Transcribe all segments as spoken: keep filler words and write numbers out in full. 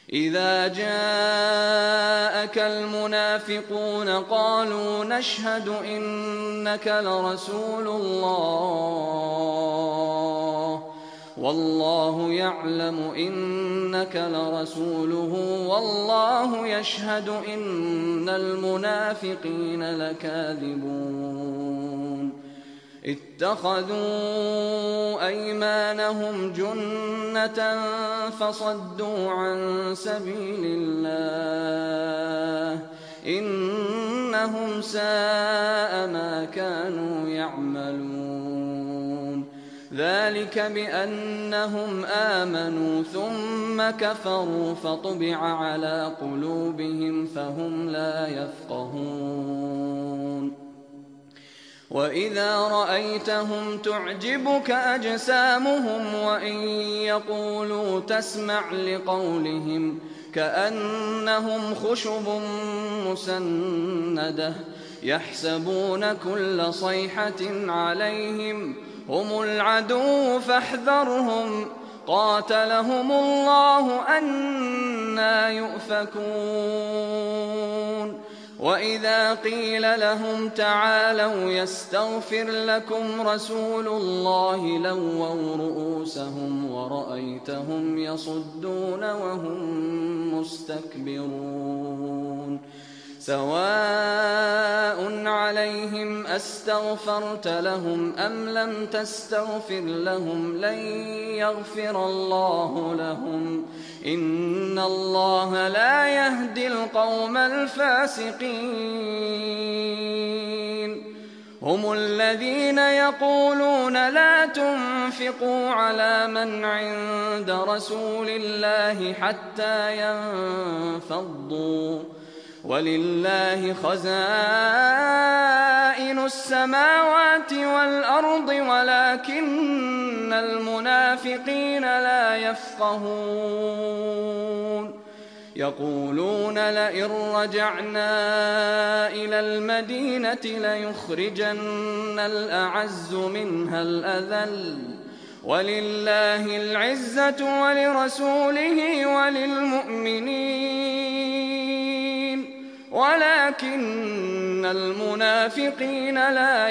إذا جاءك المنافقون قالوا نشهد إنك لرسول الله والله يعلم إنك لرسوله والله يشهد إن المنافقين لكاذبون اتخذوا أيمانهم جنة فصدوا عن سبيل الله إنهم ساء ما كانوا يعملون ذلك بأنهم آمنوا ثم كفروا فطبع على قلوبهم فهم لا يفقهون وإذا رأيتهم تعجبك أجسامهم وإن يقولوا تسمع لقولهم كأنهم خشب مسندة يحسبون كل صيحة عليهم هم العدو فاحذرهم قاتلهم الله أنى يؤفكون وإذا قيل لهم تعالوا يستغفر لكم رسول الله لووا رؤوسهم ورأيتهم يصدون وهم مستكبرون سواء عليهم أستغفرت لهم أم لم تستغفر لهم لن يغفر الله لهم إن الله لا يهدي القوم الفاسقين هم الذين يقولون لا تنفقوا على من عند رسول الله حتى ينفضوا ولله خزائن السماوات والأرض ولكن المنافقين لا يفقهون يقولون لئن رجعنا إلى المدينة ليخرجن الأعز منها الأذل ولله العزة ولرسوله وللمؤمنين ولكن المنافقين لا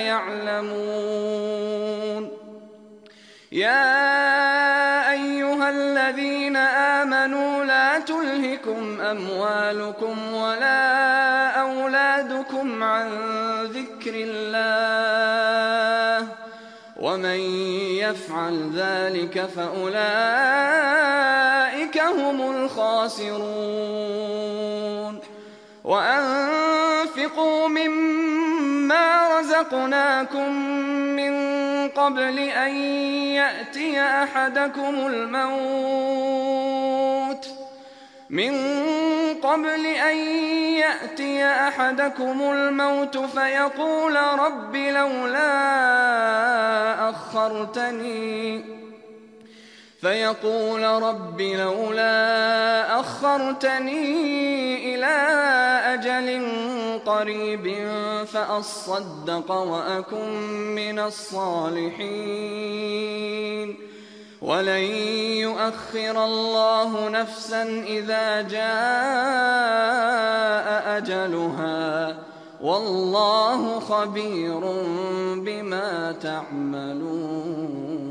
يعلمون يا أيها الذين آمنوا لا تلهكم أموالكم ولا أولادكم عن ذكر الله ومن يفعل ذلك فأولئك هم الخاسرون وأنفقوا مما رزقناكم من قبل أن يأتي أحدكم الموت من قبل أن يأتي أحدكم الموت فيقول رب لولا أخرتني فيقول رب لولا أخرتني إلى أجل قريب فأصدق وأكن من الصالحين ولن يؤخر الله نفسا إذا جاء أجلها والله خبير بما تعملون.